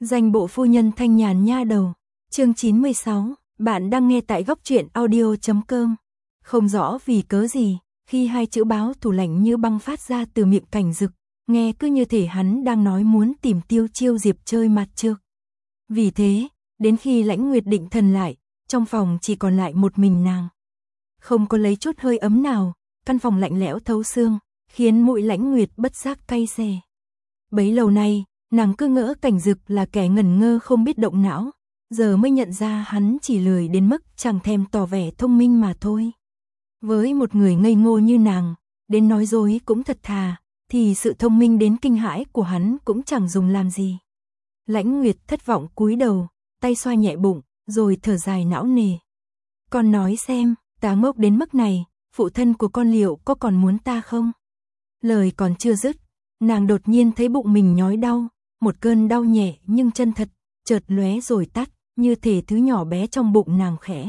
Danh bộ phu nhân thanh nhàn nha đầu. Chương 96, bạn đang nghe tại góc truyện audio.com. Không rõ vì cớ gì, khi hai chữ báo thù lạnh như băng phát ra từ miệng Cảnh Dực, nghe cứ như thể hắn đang nói muốn tìm Tiêu Chiêu Diệp chơi mặt trược. Vì thế, đến khi Lãnh Nguyệt định thần lại, trong phòng chỉ còn lại một mình nàng. Không có lấy chút hơi ấm nào, căn phòng lạnh lẽo thấu xương, khiến mũi Lãnh Nguyệt bất giác cay xè. Bấy lâu nay, nàng cứ ngỡ Cảnh Dực là kẻ ngẩn ngơ không biết động não, giờ mới nhận ra hắn chỉ lười đến mức chẳng thèm tỏ vẻ thông minh mà thôi. Với một người ngây ngô như nàng, đến nói dối cũng thật thà, thì sự thông minh đến kinh hãi của hắn cũng chẳng dùng làm gì. Lãnh Nguyệt thất vọng cúi đầu, tay xoa nhẹ bụng, rồi thở dài não nề. Con nói xem, ta ngốc đến mức này, phụ thân của con liệu có còn muốn ta không? Lời còn chưa dứt, nàng đột nhiên thấy bụng mình nhói đau, một cơn đau nhẹ nhưng chân thật, chợt lóe rồi tắt, như thể thứ nhỏ bé trong bụng nàng khẽ.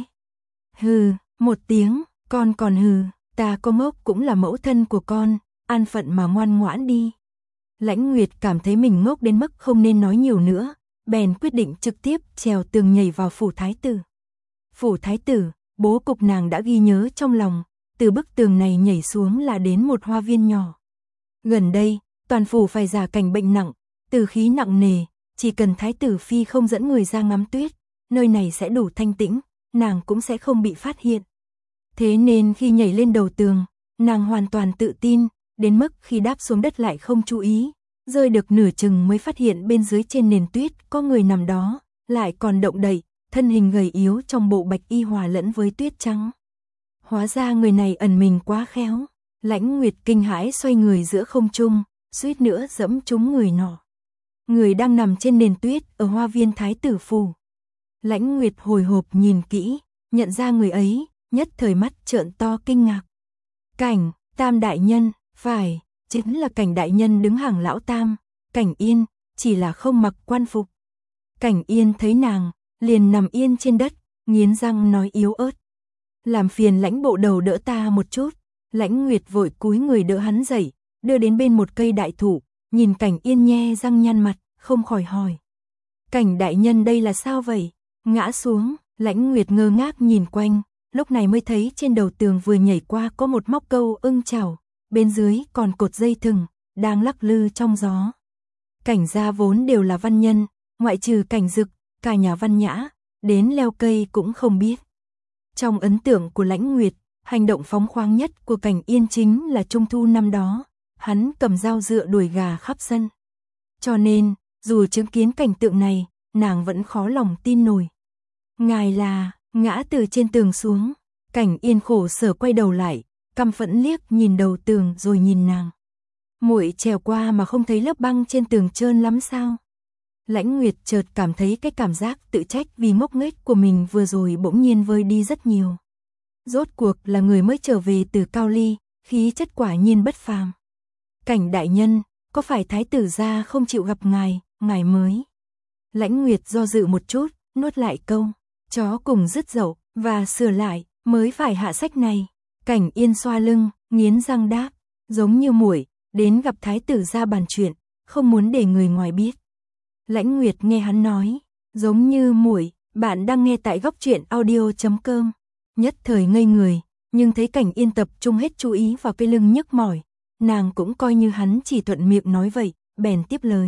Hừ, một tiếng, con còn hừ, ta có ngốc cũng là mẫu thân của con, an phận mà ngoan ngoãn đi. Lãnh Nguyệt cảm thấy mình ngốc đến mức không nên nói nhiều nữa, bèn quyết định trực tiếp trèo tường nhảy vào phủ thái tử. Phủ thái tử, bố cục nàng đã ghi nhớ trong lòng, từ bức tường này nhảy xuống là đến một hoa viên nhỏ. Gần đây, toàn phủ phải giả cảnh bệnh nặng, từ khí nặng nề, chỉ cần thái tử phi không dẫn người ra ngắm tuyết, nơi này sẽ đủ thanh tĩnh, nàng cũng sẽ không bị phát hiện. Thế nên khi nhảy lên đầu tường, nàng hoàn toàn tự tin, đến mức khi đáp xuống đất lại không chú ý, rơi được nửa chừng mới phát hiện bên dưới trên nền tuyết có người nằm đó, lại còn động đậy, thân hình gầy yếu trong bộ bạch y hòa lẫn với tuyết trắng. Hóa ra người này ẩn mình quá khéo. Lãnh Nguyệt kinh hãi xoay người giữa không trung, suýt nữa dẫm trúng người nọ. Người đang nằm trên nền tuyết ở hoa viên thái tử phủ. Lãnh Nguyệt hồi hộp nhìn kỹ, nhận ra người ấy, nhất thời mắt trợn to kinh ngạc. Cảnh, Tam đại nhân, phải, chính là Cảnh đại nhân đứng hàng lão Tam, Cảnh Yên, chỉ là không mặc quan phục. Cảnh Yên thấy nàng, liền nằm yên trên đất, nghiến răng nói yếu ớt. Làm phiền Lãnh bộ đầu đỡ ta một chút. Lãnh Nguyệt vội cúi người đỡ hắn dậy, đưa đến bên một cây đại thụ, nhìn Cảnh Yên nhe răng nhăn mặt, không khỏi hỏi. Cảnh đại nhân đây là sao vậy? Ngã xuống, Lãnh Nguyệt ngơ ngác nhìn quanh, lúc này mới thấy trên đầu tường vừa nhảy qua có một móc câu ưng chảo, bên dưới còn cột dây thừng, đang lắc lư trong gió. Cảnh gia vốn đều là văn nhân, ngoại trừ Cảnh Dực, cả nhà văn nhã, đến leo cây cũng không biết. Trong ấn tượng của Lãnh Nguyệt, hành động phóng khoáng nhất của Cảnh Yên chính là trung thu năm đó, hắn cầm dao dựa đuổi gà khắp sân. Cho nên, dù chứng kiến cảnh tượng này, nàng vẫn khó lòng tin nổi. Ngài là, ngã từ trên tường xuống, Cảnh Yên khổ sở quay đầu lại, căm phẫn liếc nhìn đầu tường rồi nhìn nàng. Muội trèo qua mà không thấy lớp băng trên tường trơn lắm sao? Lãnh Nguyệt chợt cảm thấy cái cảm giác tự trách vì ngốc nghếch của mình vừa rồi bỗng nhiên vơi đi rất nhiều. Rốt cuộc là người mới trở về từ Cao Ly, khí chất quả nhiên bất phàm. Cảnh đại nhân, có phải thái tử gia không chịu gặp ngài, ngài mới? Lãnh Nguyệt do dự một chút, nuốt lại câu, chó cùng dứt dậu, và sửa lại, mới phải hạ sách này. Cảnh Yên xoa lưng, nghiến răng đáp, giống như muội, đến gặp thái tử gia bàn chuyện, không muốn để người ngoài biết. Lãnh Nguyệt nghe hắn nói, giống như muội, bạn đang nghe tại góc truyện audio.com. Nhất thời ngây người, nhưng thấy Cảnh Yên tập trung hết chú ý vào cái lưng nhức mỏi, nàng cũng coi như hắn chỉ thuận miệng nói vậy, bèn tiếp lời.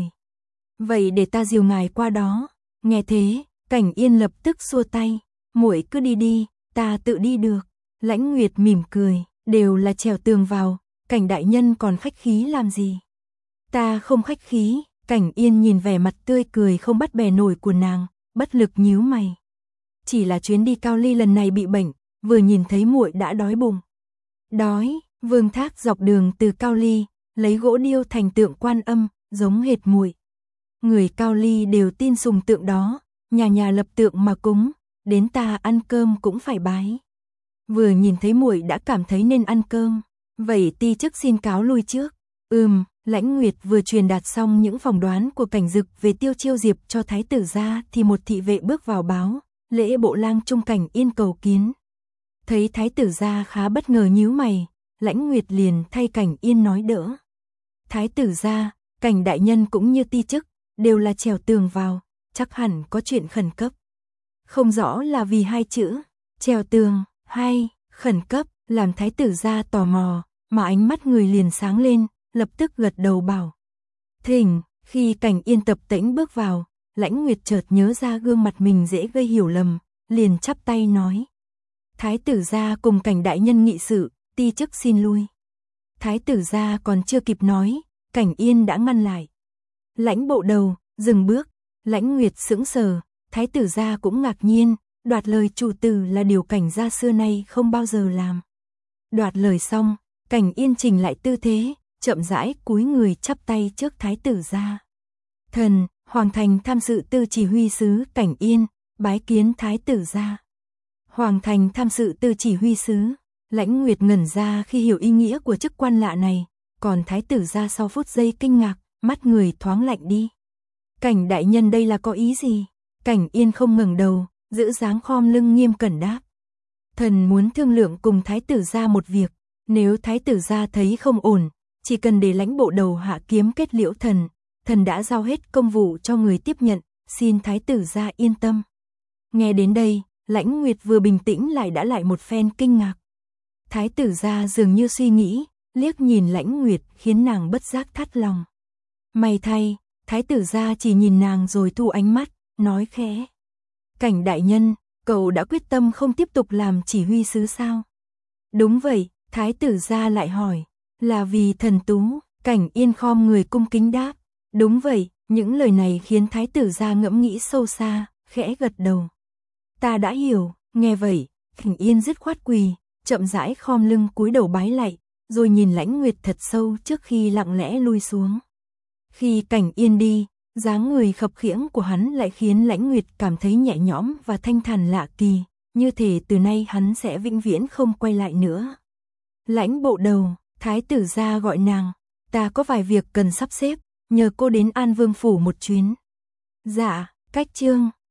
Vậy để ta dìu ngài qua đó. Nghe thế, Cảnh Yên lập tức xua tay, muội cứ đi đi, ta tự đi được. Lãnh Nguyệt mỉm cười, đều là trèo tường vào, Cảnh đại nhân còn khách khí làm gì? Ta không khách khí. Cảnh Yên nhìn vẻ mặt tươi cười không bắt bẻ nổi của nàng, bất lực nhíu mày. Chỉ là chuyến đi Cao Ly lần này bị bệnh, vừa nhìn thấy muội đã đói bụng. Đói, Vương Thác dọc đường từ Cao Ly, lấy gỗ điêu thành tượng Quan Âm, giống hệt muội. Người Cao Ly đều tin sùng tượng đó, nhà nhà lập tượng mà cúng, đến ta ăn cơm cũng phải bái. Vừa nhìn thấy muội đã cảm thấy nên ăn cơm, vậy ti chức xin cáo lui trước. Lãnh Nguyệt vừa truyền đạt xong những phỏng đoán của Cảnh Dực về Tiêu Chiêu Diệp cho thái tử gia thì một thị vệ bước vào báo, lễ bộ lang trung Cảnh Yên cầu kiến. Thấy thái tử gia khá bất ngờ nhíu mày, Lãnh Nguyệt liền thay Cảnh Yên nói đỡ. Thái tử gia, Cảnh đại nhân cũng như ti chức, đều là trèo tường vào, chắc hẳn có chuyện khẩn cấp. Không rõ là vì hai chữ, treo tường, hay, khẩn cấp, làm thái tử gia tò mò, mà ánh mắt người liền sáng lên, lập tức gật đầu bảo. Thỉnh, khi Cảnh Yên tập tễnh bước vào, Lãnh Nguyệt chợt nhớ ra gương mặt mình dễ gây hiểu lầm, liền chắp tay nói. Thái tử gia cùng Cảnh đại nhân nghị sự, ti chức xin lui. Thái tử gia còn chưa kịp nói, Cảnh Yên đã ngăn lại. Lãnh bộ đầu, dừng bước, Lãnh Nguyệt sững sờ, thái tử gia cũng ngạc nhiên, đoạt lời chủ tử là điều Cảnh gia xưa nay không bao giờ làm. Đoạt lời xong, Cảnh Yên chỉnh lại tư thế, chậm rãi cúi người chắp tay trước thái tử gia. Thần, Hoàng thành tham sự tư chỉ huy sứ Cảnh Yên, bái kiến thái tử gia. Hoàng thành tham sự tư chỉ huy sứ, Lãnh Nguyệt ngẩn ra khi hiểu ý nghĩa của chức quan lạ này, còn thái tử gia sau phút giây kinh ngạc, mắt người thoáng lạnh đi. Cảnh đại nhân đây là có ý gì? Cảnh Yên không ngẩng đầu, giữ dáng khom lưng nghiêm cẩn đáp. Thần muốn thương lượng cùng thái tử gia một việc, nếu thái tử gia thấy không ổn, chỉ cần để Lãnh bộ đầu hạ kiếm kết liễu thần, thần đã giao hết công vụ cho người tiếp nhận, xin thái tử gia yên tâm. Nghe đến đây, Lãnh Nguyệt vừa bình tĩnh lại một phen kinh ngạc. Thái tử gia dường như suy nghĩ, liếc nhìn Lãnh Nguyệt khiến nàng bất giác thắt lòng. May thay, thái tử gia chỉ nhìn nàng rồi thu ánh mắt, nói khẽ. Cảnh đại nhân, cậu đã quyết tâm không tiếp tục làm chỉ huy sứ sao? Đúng vậy, thái tử gia lại hỏi. Là vì thần tú, Cảnh Yên khom người cung kính đáp. Đúng vậy, những lời này khiến thái tử gia ngẫm nghĩ sâu xa, khẽ gật đầu. Ta đã hiểu, nghe vậy, Cảnh Yên dứt khoát quỳ, chậm rãi khom lưng cúi đầu bái lạy, rồi nhìn Lãnh Nguyệt thật sâu trước khi lặng lẽ lui xuống. Khi Cảnh Yên đi, dáng người khập khiễng của hắn lại khiến Lãnh Nguyệt cảm thấy nhẹ nhõm và thanh thản lạ kỳ, như thể từ nay hắn sẽ vĩnh viễn không quay lại nữa. Lãnh bộ đầu, thái tử gia gọi nàng, ta có vài việc cần sắp xếp, nhờ cô đến An Vương phủ một chuyến. Dạ, cách chương